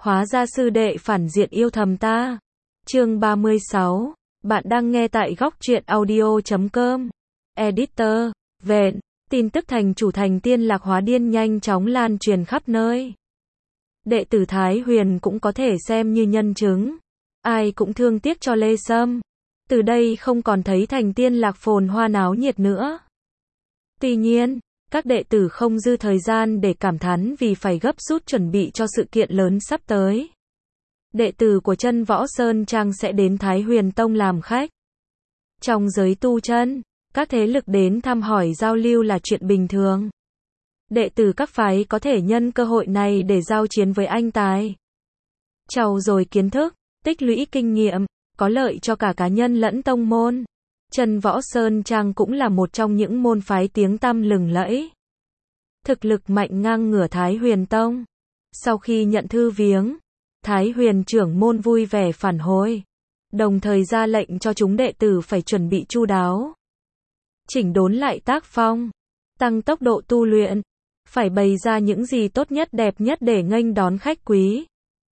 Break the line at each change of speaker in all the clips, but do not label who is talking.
Hóa ra sư đệ phản diện yêu thầm ta. Chương 36. Bạn đang nghe tại góc truyện audio.com. Editor. Vện. Tin tức thành chủ thành Tiên Lạc Hóa Điên nhanh chóng lan truyền khắp nơi. Đệ tử Thái Huyền cũng có thể xem như nhân chứng. Ai cũng thương tiếc cho Lê Sâm. Từ đây không còn thấy thành Tiên Lạc phồn hoa náo nhiệt nữa. Tuy nhiên, các đệ tử không dư thời gian để cảm thán vì phải gấp rút chuẩn bị cho sự kiện lớn sắp tới. Đệ tử của Chân Võ Sơn Trang sẽ đến Thái Huyền Tông làm khách. Trong giới tu chân, các thế lực đến thăm hỏi giao lưu là chuyện bình thường. Đệ tử các phái có thể nhân cơ hội này để giao chiến với anh tài. Trau dồi kiến thức, tích lũy kinh nghiệm, có lợi cho cả cá nhân lẫn tông môn. Chân Võ Sơn Trang cũng là một trong những môn phái tiếng tăm lừng lẫy. Thực lực mạnh ngang ngửa Thái Huyền Tông. Sau khi nhận thư viếng, Thái Huyền trưởng môn vui vẻ phản hồi, đồng thời ra lệnh cho chúng đệ tử phải chuẩn bị chu đáo. Chỉnh đốn lại tác phong, tăng tốc độ tu luyện, phải bày ra những gì tốt nhất đẹp nhất để nghênh đón khách quý.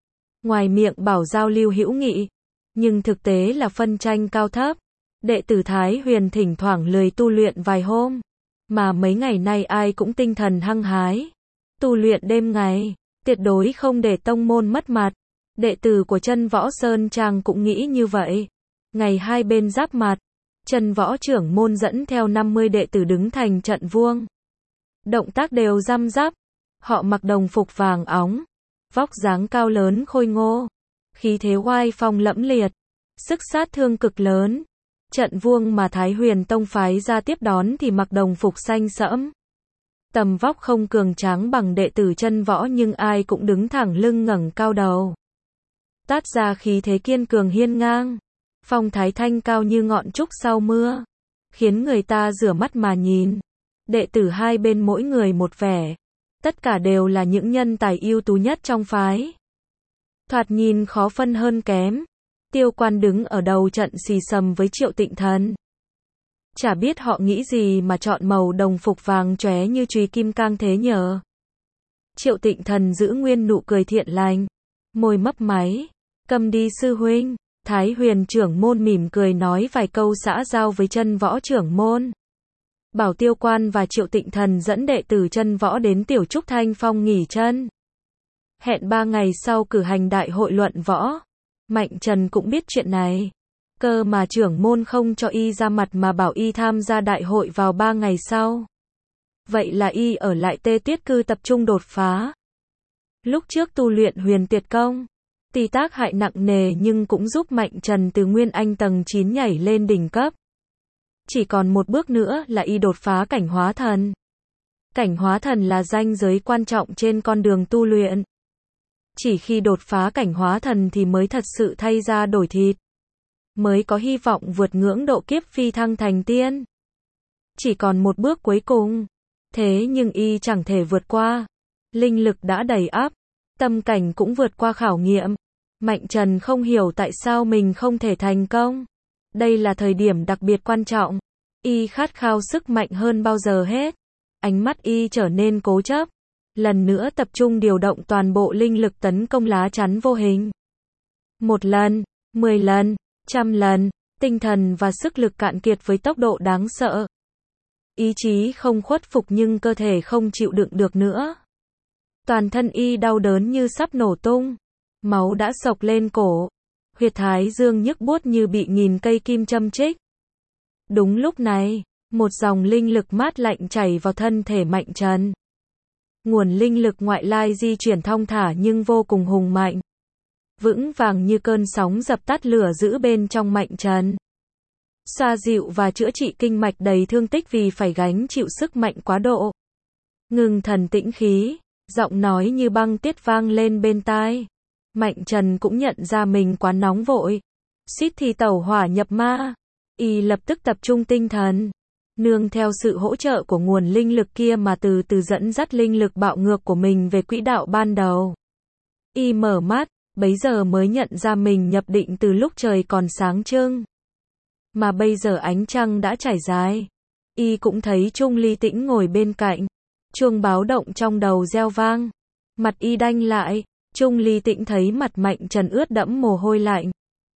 Ngoài miệng bảo giao lưu hữu nghị, nhưng thực tế là phân tranh cao thấp. Đệ tử Thái Huyền thỉnh thoảng lười tu luyện vài hôm, mà mấy ngày nay ai cũng tinh thần hăng hái. Tu luyện đêm ngày, tuyệt đối không để tông môn mất mặt. Đệ tử của Chân Võ Sơn Trang cũng nghĩ như vậy. Ngày hai bên giáp mặt, Chân Võ trưởng môn dẫn theo 50 đệ tử đứng thành trận vuông. Động tác đều răm rắp, họ mặc đồng phục vàng óng, vóc dáng cao lớn khôi ngô, khí thế oai phong lẫm liệt, sức sát thương cực lớn. Trận vuông mà Thái Huyền Tông phái ra tiếp đón thì mặc đồng phục xanh sẫm. Tầm vóc không cường tráng bằng đệ tử Chân Võ nhưng ai cũng đứng thẳng lưng ngẩng cao đầu. Tát ra khí thế kiên cường hiên ngang, phong thái thanh cao như ngọn trúc sau mưa, khiến người ta rửa mắt mà nhìn. Đệ tử hai bên mỗi người một vẻ, tất cả đều là những nhân tài ưu tú nhất trong phái. Thoạt nhìn khó phân hơn kém. Tiêu Quan đứng ở đầu trận xì xầm với Triệu Tịnh Thần. Chả biết họ nghĩ gì mà chọn màu đồng phục vàng chóe như chùy kim cang thế nhờ. Triệu Tịnh Thần giữ nguyên nụ cười thiện lành, môi mấp máy. Cầm đi sư huynh. Thái Huyền trưởng môn mỉm cười nói vài câu xã giao với Chân Võ trưởng môn. Bảo Tiêu Quan và Triệu Tịnh Thần dẫn đệ tử Chân Võ đến Tiểu Trúc Thanh Phong nghỉ chân. Hẹn 3 ngày sau cử hành đại hội luận võ. Mạnh Trần cũng biết chuyện này. Cơ mà trưởng môn không cho y ra mặt mà bảo y tham gia đại hội vào 3 ngày sau. Vậy là y ở lại Tê Tiết Cư tập trung đột phá. Lúc trước tu luyện huyền tuyệt công, tuy tác hại nặng nề nhưng cũng giúp Mạnh Trần từ Nguyên Anh tầng 9 nhảy lên đỉnh cấp. Chỉ còn một bước nữa là y đột phá cảnh hóa thần. Cảnh hóa thần là ranh giới quan trọng trên con đường tu luyện. Chỉ khi đột phá cảnh hóa thần thì mới thật sự thay da đổi thịt. Mới có hy vọng vượt ngưỡng độ kiếp phi thăng thành tiên. Chỉ còn một bước cuối cùng. Thế nhưng y chẳng thể vượt qua. Linh lực đã đầy ắp. Tâm cảnh cũng vượt qua khảo nghiệm. Mạnh Trần không hiểu tại sao mình không thể thành công. Đây là thời điểm đặc biệt quan trọng. Y khát khao sức mạnh hơn bao giờ hết. Ánh mắt y trở nên cố chấp. Lần nữa tập trung điều động toàn bộ linh lực tấn công lá chắn vô hình. 1 lần, 10 lần, 100 lần, tinh thần và sức lực cạn kiệt với tốc độ đáng sợ. Ý chí không khuất phục nhưng cơ thể không chịu đựng được nữa. Toàn thân y đau đớn như sắp nổ tung. Máu đã xộc lên cổ. Huyệt thái dương nhức buốt như bị nghìn cây kim châm chích. Đúng lúc này, một dòng linh lực mát lạnh chảy vào thân thể Mạnh Trần. Nguồn linh lực ngoại lai di chuyển thong thả nhưng vô cùng hùng mạnh. Vững vàng như cơn sóng dập tắt lửa giữ bên trong Mạnh Trần. Xoa dịu và chữa trị kinh mạch đầy thương tích vì phải gánh chịu sức mạnh quá độ. Ngưng thần tĩnh khí, giọng nói như băng tiết vang lên bên tai. Mạnh Trần cũng nhận ra mình quá nóng vội. Suýt thì tẩu hỏa nhập ma. Y lập tức tập trung tinh thần. Nương theo sự hỗ trợ của nguồn linh lực kia mà từ từ dẫn dắt linh lực bạo ngược của mình về quỹ đạo ban đầu. Y mở mắt, bấy giờ mới nhận ra mình nhập định từ lúc trời còn sáng trưng. Mà bây giờ ánh trăng đã trải dài. Y cũng thấy Trung Ly Tĩnh ngồi bên cạnh. Chuông báo động trong đầu reo vang. Mặt y đanh lại, Trung Ly Tĩnh thấy mặt Mạnh Trần ướt đẫm mồ hôi lạnh,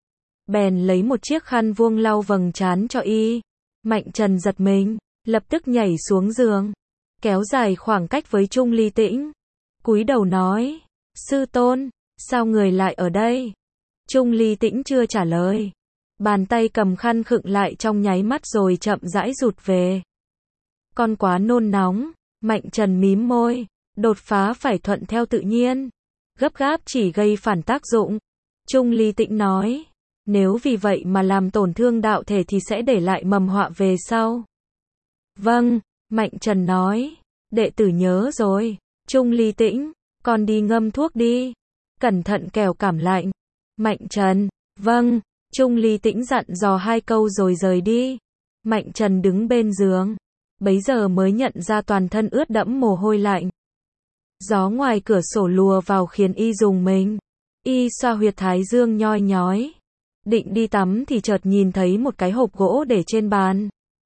bèn lấy một chiếc khăn vuông lau vầng trán cho y. Mạnh Trần giật mình, lập tức nhảy xuống giường, kéo dài khoảng cách với Trung Ly Tĩnh, cúi đầu nói, sư tôn, sao người lại ở đây? Trung Ly Tĩnh chưa trả lời, bàn tay cầm khăn khựng lại trong nháy mắt rồi chậm rãi rụt về. Con quá nôn nóng, Mạnh Trần mím môi, đột phá phải thuận theo tự nhiên, gấp gáp chỉ gây phản tác dụng. Trung Ly Tĩnh nói, nếu vì vậy mà làm tổn thương đạo thể thì sẽ để lại mầm họa về sau. Vâng, Mạnh Trần nói, đệ tử nhớ rồi. Trung Ly Tĩnh, con đi ngâm thuốc đi, cẩn thận kẻo cảm lạnh. Mạnh Trần, vâng. Trung Ly Tĩnh dặn dò 2 câu rồi rời đi. Mạnh Trần đứng bên giường, bấy giờ mới nhận ra toàn thân ướt đẫm mồ hôi lạnh. Gió ngoài cửa sổ lùa vào khiến y rùng mình. Y xoa huyệt thái dương nhoi nhói, định đi tắm thì chợt nhìn thấy một cái hộp gỗ để trên bàn.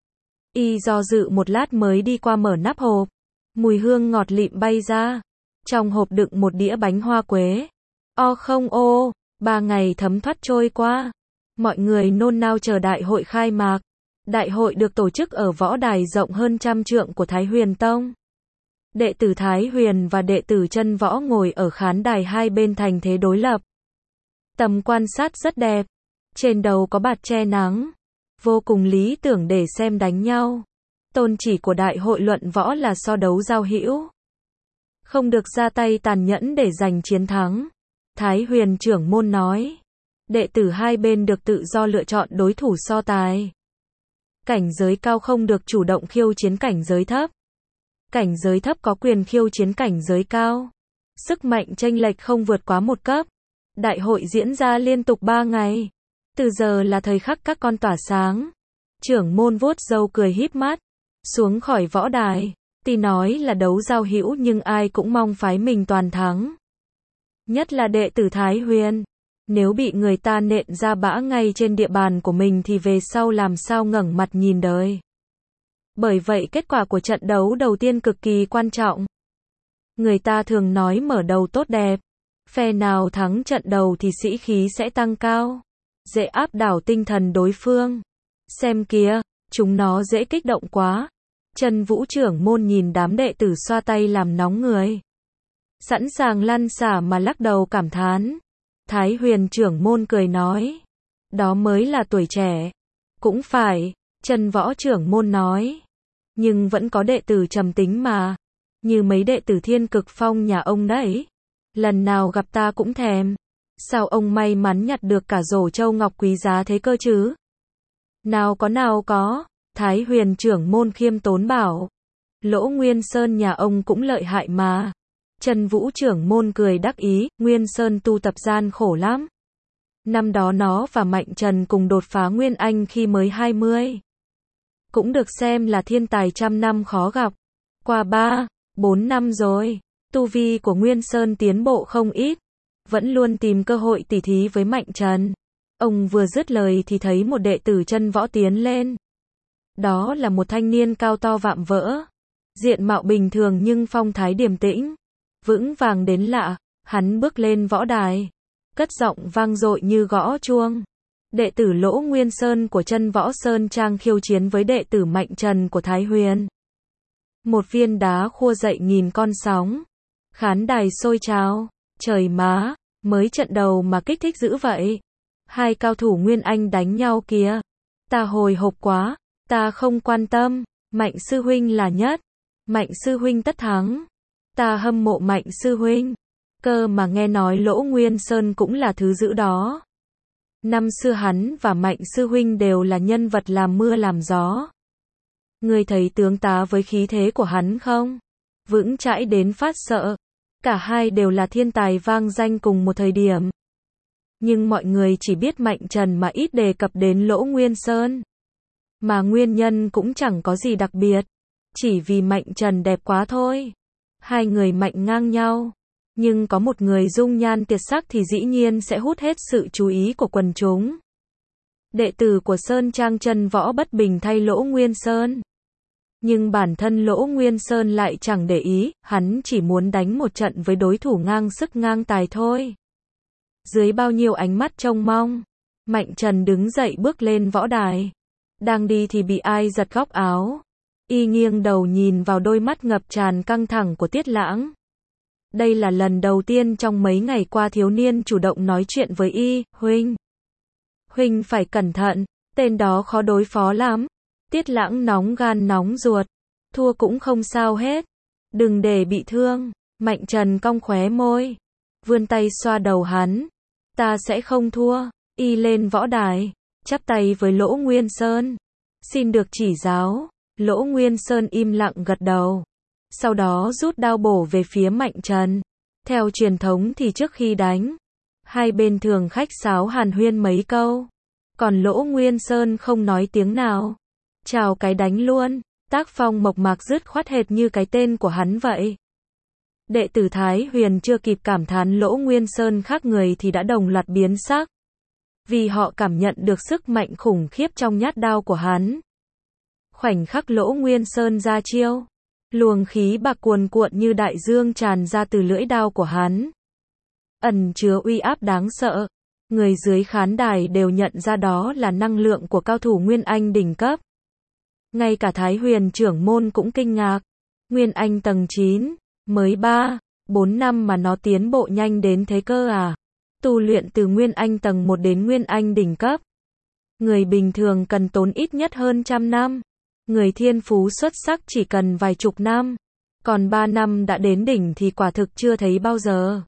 Y do dự một lát mới đi qua mở nắp hộp. Mùi hương ngọt lịm bay ra. Trong hộp đựng một đĩa bánh hoa quế. Không ô, 3 ngày thấm thoát trôi qua. Mọi người nôn nao chờ đại hội khai mạc. Đại hội được tổ chức ở võ đài rộng hơn 100 trượng của Thái Huyền Tông. Đệ tử Thái Huyền và đệ tử Chân Võ ngồi ở khán đài hai bên thành thế đối lập. Tầm quan sát rất đẹp. Trên đầu có bạt che nắng, vô cùng lý tưởng để xem đánh nhau. Tôn chỉ của đại hội luận võ là so đấu giao hữu, không được ra tay tàn nhẫn để giành chiến thắng. Thái Huyền trưởng môn nói, đệ tử hai bên được tự do lựa chọn đối thủ so tài. Cảnh giới cao không được chủ động khiêu chiến cảnh giới thấp. Cảnh giới thấp có quyền khiêu chiến cảnh giới cao. Sức mạnh chênh lệch không vượt quá 1 cấp. Đại hội diễn ra liên tục 3 ngày. Từ giờ là thời khắc các con tỏa sáng. Trưởng môn vuốt râu cười híp mắt, xuống khỏi võ đài. Tuy nói là đấu giao hữu nhưng ai cũng mong phái mình toàn thắng. Nhất là đệ tử Thái Huyền. Nếu bị người ta nện ra bã ngay trên địa bàn của mình thì về sau làm sao ngẩng mặt nhìn đời. Bởi vậy kết quả của trận đấu đầu tiên cực kỳ quan trọng. Người ta thường nói mở đầu tốt đẹp. Phe nào thắng trận đầu thì sĩ khí sẽ tăng cao, dễ áp đảo tinh thần đối phương. Xem kìa, chúng nó dễ kích động quá. Trần Vũ trưởng môn nhìn đám đệ tử xoa tay làm nóng người, sẵn sàng lăn xả mà lắc đầu cảm thán. Thái Huyền trưởng môn cười nói, đó mới là tuổi trẻ. Cũng phải, Trần Võ trưởng môn nói, nhưng vẫn có đệ tử trầm tính mà, như mấy đệ tử Thiên Cực Phong nhà ông đấy. Lần nào gặp ta cũng thèm. Sao ông may mắn nhặt được cả rổ châu ngọc quý giá thế cơ chứ? Nào có, Thái Huyền trưởng môn khiêm tốn bảo. Lỗ Nguyên Sơn nhà ông cũng lợi hại mà. Trần Vũ trưởng môn cười đắc ý, Nguyên Sơn tu tập gian khổ lắm. Năm đó nó và Mạnh Trần cùng đột phá Nguyên Anh khi mới 20. Cũng được xem là thiên tài 100 năm khó gặp. Qua 3-4 năm rồi, tu vi của Nguyên Sơn tiến bộ không ít, vẫn luôn tìm cơ hội tỉ thí với Mạnh Trần. Ông vừa dứt lời thì thấy một đệ tử Chân Võ tiến lên. Đó là một thanh niên cao to vạm vỡ, diện mạo bình thường nhưng phong thái điềm tĩnh, vững vàng đến lạ. Hắn bước lên võ đài, cất giọng vang dội như gõ chuông. Đệ tử Lỗ Nguyên Sơn của Chân Võ Sơn Trang khiêu chiến với đệ tử Mạnh Trần của Thái Huyền. Một viên đá khua dậy nghìn con sóng. Khán đài sôi trào. Trời má, mới trận đầu mà kích thích dữ vậy. Hai cao thủ Nguyên Anh đánh nhau kìa. Ta hồi hộp quá, ta không quan tâm. Mạnh sư huynh là nhất. Mạnh sư huynh tất thắng. Ta hâm mộ Mạnh sư huynh. Cơ mà nghe nói Lỗ Nguyên Sơn cũng là thứ dữ đó. Năm xưa hắn và Mạnh sư huynh đều là nhân vật làm mưa làm gió. Ngươi thấy tướng tá với khí thế của hắn không? Vững chãi đến phát sợ. Cả hai đều là thiên tài vang danh cùng một thời điểm. Nhưng mọi người chỉ biết Mạnh Trần mà ít đề cập đến Lỗ Nguyên Sơn. Mà nguyên nhân cũng chẳng có gì đặc biệt. Chỉ vì Mạnh Trần đẹp quá thôi. Hai người mạnh ngang nhau. Nhưng có một người dung nhan tuyệt sắc thì dĩ nhiên sẽ hút hết sự chú ý của quần chúng. Đệ tử của Sơn Trang Chân Võ bất bình thay Lỗ Nguyên Sơn. Nhưng bản thân Lỗ Nguyên Sơn lại chẳng để ý, hắn chỉ muốn đánh một trận với đối thủ ngang sức ngang tài thôi. Dưới bao nhiêu ánh mắt trông mong, Mạnh Trần đứng dậy bước lên võ đài. Đang đi thì bị ai giật góc áo. Y nghiêng đầu nhìn vào đôi mắt ngập tràn căng thẳng của Tiết Lãng. Đây là lần đầu tiên trong mấy ngày qua thiếu niên chủ động nói chuyện với Y, Huynh phải cẩn thận, tên đó khó đối phó lắm. Tiết Lãng nóng gan nóng ruột. Thua cũng không sao hết. Đừng để bị thương. Mạnh Trần cong khóe môi. Vươn tay xoa đầu hắn. Ta sẽ không thua. Y lên võ đài. Chắp tay với Lỗ Nguyên Sơn. Xin được chỉ giáo. Lỗ Nguyên Sơn im lặng gật đầu. Sau đó rút đao bổ về phía Mạnh Trần. Theo truyền thống thì trước khi đánh, hai bên thường khách sáo hàn huyên mấy câu. Còn Lỗ Nguyên Sơn không nói tiếng nào. Chào cái đánh luôn. Tác phong mộc mạc dứt khoát hệt như cái tên của hắn vậy. Đệ tử Thái Huyền chưa kịp cảm thán Lỗ Nguyên Sơn khác người thì đã đồng loạt biến sắc. Vì họ cảm nhận được sức mạnh khủng khiếp trong nhát đao của hắn. Khoảnh khắc Lỗ Nguyên Sơn ra chiêu, luồng khí bạc cuồn cuộn như đại dương tràn ra từ lưỡi đao của hắn. Ẩn chứa uy áp đáng sợ. Người dưới khán đài đều nhận ra đó là năng lượng của cao thủ Nguyên Anh đỉnh cấp. Ngay cả Thái Huyền trưởng môn cũng kinh ngạc. Nguyên Anh tầng 9, mới 3-4 năm mà nó tiến bộ nhanh đến thế cơ à? Tu luyện từ Nguyên Anh tầng 1 đến Nguyên Anh đỉnh cấp. Người bình thường cần tốn ít nhất hơn 100 năm. Người thiên phú xuất sắc chỉ cần vài chục năm. Còn 3 năm đã đến đỉnh thì quả thực chưa thấy bao giờ.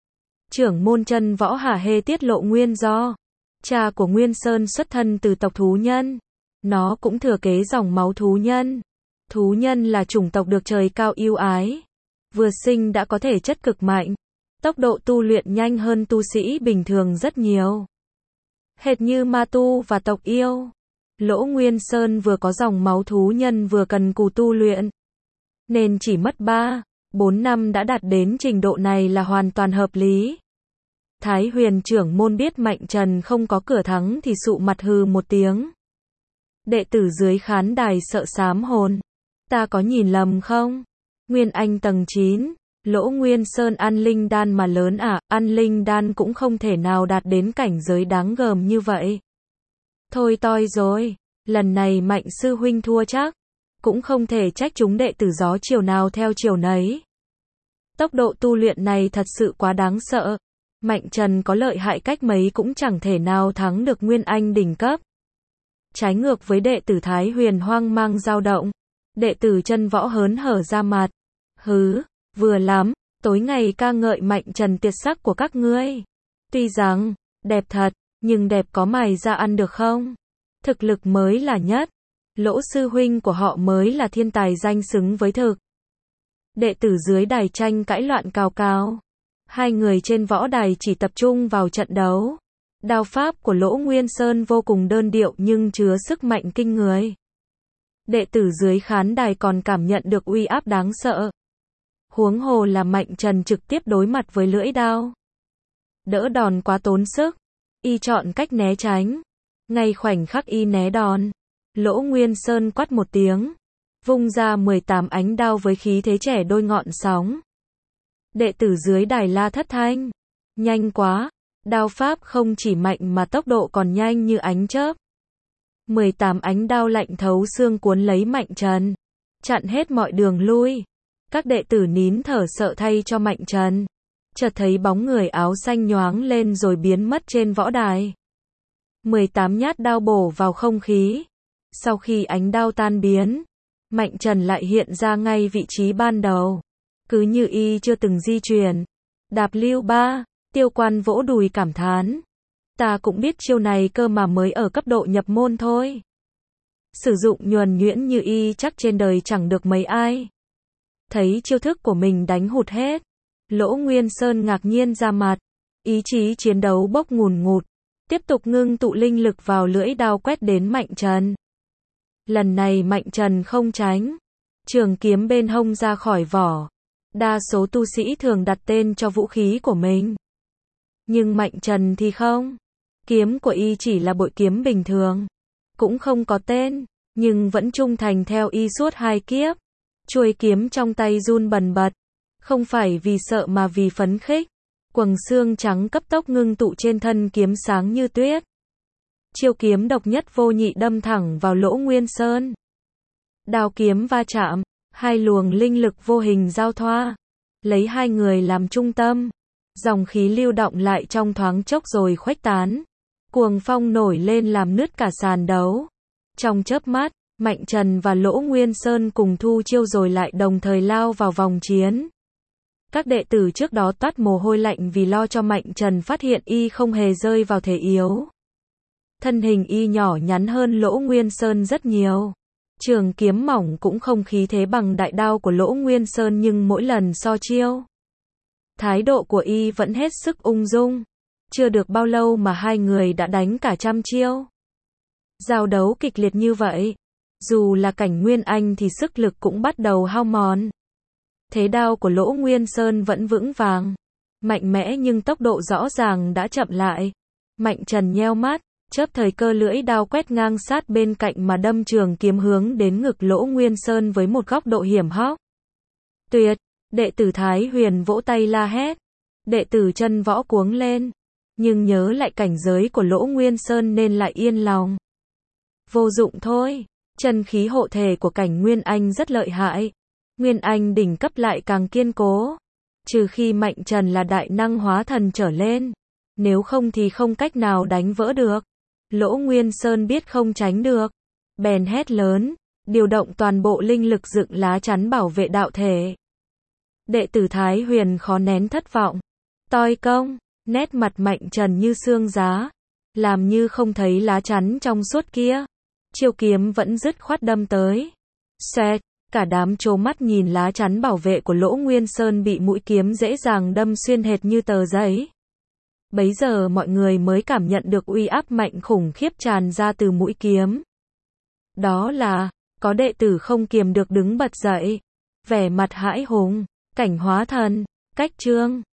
Trưởng môn Chân Võ hả hê tiết lộ nguyên do. Cha của Nguyên Sơn xuất thân từ tộc thú nhân. Nó cũng thừa kế dòng máu thú nhân. Thú nhân là chủng tộc được trời cao yêu ái. Vừa sinh đã có thể chất cực mạnh. Tốc độ tu luyện nhanh hơn tu sĩ bình thường rất nhiều. Hệt như ma tu và tộc yêu. Lỗ Nguyên Sơn vừa có dòng máu thú nhân vừa cần cù tu luyện. Nên chỉ mất 3-4 năm đã đạt đến trình độ này là hoàn toàn hợp lý. Thái Huyền trưởng môn biết Mạnh Trần không có cửa thắng thì sụ mặt hừ một tiếng. Đệ tử dưới khán đài sợ sám hồn. Ta có nhìn lầm không? Nguyên Anh tầng 9, Lỗ Nguyên Sơn ăn linh đan mà lớn à? Ăn linh đan cũng không thể nào đạt đến cảnh giới đáng gờm như vậy. Thôi toi rồi, lần này Mạnh sư huynh thua chắc. Cũng không thể trách chúng đệ tử gió chiều nào theo chiều nấy. Tốc độ tu luyện này thật sự quá đáng sợ. Mạnh Trần có lợi hại cách mấy cũng chẳng thể nào thắng được Nguyên Anh đỉnh cấp. Trái ngược với đệ tử Thái Huyền hoang mang dao động. Đệ tử Chân Võ hớn hở ra mặt. Hứ, vừa lắm, tối ngày ca ngợi Mạnh Trần tuyệt sắc của các ngươi. Tuy rằng, đẹp thật, nhưng đẹp có mài ra ăn được không? Thực lực mới là nhất. Lỗ sư huynh của họ mới là thiên tài danh xứng với thực. Đệ tử dưới đài tranh cãi loạn cào cào. Hai người trên võ đài chỉ tập trung vào trận đấu. Đao pháp của Lỗ Nguyên Sơn vô cùng đơn điệu nhưng chứa sức mạnh kinh người. Đệ tử dưới khán đài còn cảm nhận được uy áp đáng sợ. Huống hồ là Mạnh Trần trực tiếp đối mặt với lưỡi đao. Đỡ đòn quá tốn sức. Y chọn cách né tránh. Ngay khoảnh khắc y né đòn, Lỗ Nguyên Sơn quát một tiếng, vung ra 18 ánh đao với khí thế trẻ đôi ngọn sóng. Đệ tử dưới đài la thất thanh. Nhanh quá, đao pháp không chỉ mạnh mà tốc độ còn nhanh như ánh chớp. 18 ánh đao lạnh thấu xương cuốn lấy Mạnh Trần, chặn hết mọi đường lui. Các đệ tử nín thở sợ thay cho Mạnh Trần. Chợt thấy bóng người áo xanh nhoáng lên rồi biến mất trên võ đài. 18 nhát đao bổ vào không khí. Sau khi ánh đao tan biến, Mạnh Trần lại hiện ra ngay vị trí ban đầu. Cứ như y chưa từng di chuyển. Đạp lưu 3, Tiêu Quan vỗ đùi cảm thán. Ta cũng biết chiêu này cơ mà mới ở cấp độ nhập môn thôi. Sử dụng nhuần nhuyễn như y chắc trên đời chẳng được mấy ai. Thấy chiêu thức của mình đánh hụt hết. Lỗ Nguyên Sơn ngạc nhiên ra mặt. Ý chí chiến đấu bốc ngùn ngụt. Tiếp tục ngưng tụ linh lực vào lưỡi đao quét đến Mạnh Trần. Lần này Mạnh Trần không tránh. Trường kiếm bên hông ra khỏi vỏ. Đa số tu sĩ thường đặt tên cho vũ khí của mình. Nhưng Mạnh Trần thì không. Kiếm của y chỉ là bội kiếm bình thường. Cũng không có tên. nhưng vẫn trung thành theo y suốt 2 kiếp. Chuôi kiếm trong tay run bần bật, không phải vì sợ mà vì phấn khích. Quầng xương trắng cấp tốc ngưng tụ trên thân kiếm sáng như tuyết. Chiêu kiếm độc nhất vô nhị đâm thẳng vào Lỗ Nguyên Sơn. Đao kiếm va chạm, hai luồng linh lực vô hình giao thoa, lấy hai người làm trung tâm, dòng khí lưu động lại trong thoáng chốc rồi khuếch tán. Cuồng phong nổi lên làm nứt cả sàn đấu. Trong chớp mắt, Mạnh Trần và Lỗ Nguyên Sơn cùng thu chiêu rồi lại đồng thời lao vào vòng chiến. Các đệ tử trước đó toát mồ hôi lạnh vì lo cho Mạnh Trần phát hiện y không hề rơi vào thế yếu. Thân hình y nhỏ nhắn hơn Lỗ Nguyên Sơn rất nhiều. Trường kiếm mỏng cũng không khí thế bằng đại đao của Lỗ Nguyên Sơn nhưng mỗi lần so chiêu, thái độ của y vẫn hết sức ung dung. Chưa được bao lâu mà hai người đã đánh cả 100 chiêu. Giao đấu kịch liệt như vậy, dù là Cảnh Nguyên Anh thì sức lực cũng bắt đầu hao mòn. Thế đao của Lỗ Nguyên Sơn vẫn vững vàng, mạnh mẽ nhưng tốc độ rõ ràng đã chậm lại. Mạnh Trần nheo mắt, chớp thời cơ lưỡi đao quét ngang sát bên cạnh mà đâm trường kiếm hướng đến ngực Lỗ Nguyên Sơn với một góc độ hiểm hóc. Tuyệt! Đệ tử Thái Huyền vỗ tay la hét. Đệ tử Chân Võ cuống lên, nhưng nhớ lại cảnh giới của Lỗ Nguyên Sơn nên lại yên lòng. Vô dụng thôi, chân khí hộ thể của Cảnh Nguyên Anh rất lợi hại. Nguyên Anh đỉnh cấp lại càng kiên cố. Trừ khi Mạnh Trần là đại năng hóa thần trở lên, nếu không thì không cách nào đánh vỡ được. Lỗ Nguyên Sơn biết không tránh được, bèn hét lớn, điều động toàn bộ linh lực dựng lá chắn bảo vệ đạo thể. Đệ tử Thái Huyền khó nén thất vọng. Toi công, nét mặt Mạnh Trần như xương giá, làm như không thấy lá chắn trong suốt kia. Chiêu kiếm vẫn dứt khoát đâm tới. Xoẹt, cả đám trố mắt nhìn lá chắn bảo vệ của Lỗ Nguyên Sơn bị mũi kiếm dễ dàng đâm xuyên hệt như tờ giấy. Bấy giờ mọi người mới cảm nhận được uy áp mạnh khủng khiếp tràn ra từ mũi kiếm. Đó là, có đệ tử không kiềm được đứng bật dậy, vẻ mặt hãi hùng. Cảnh hóa thần, cách chương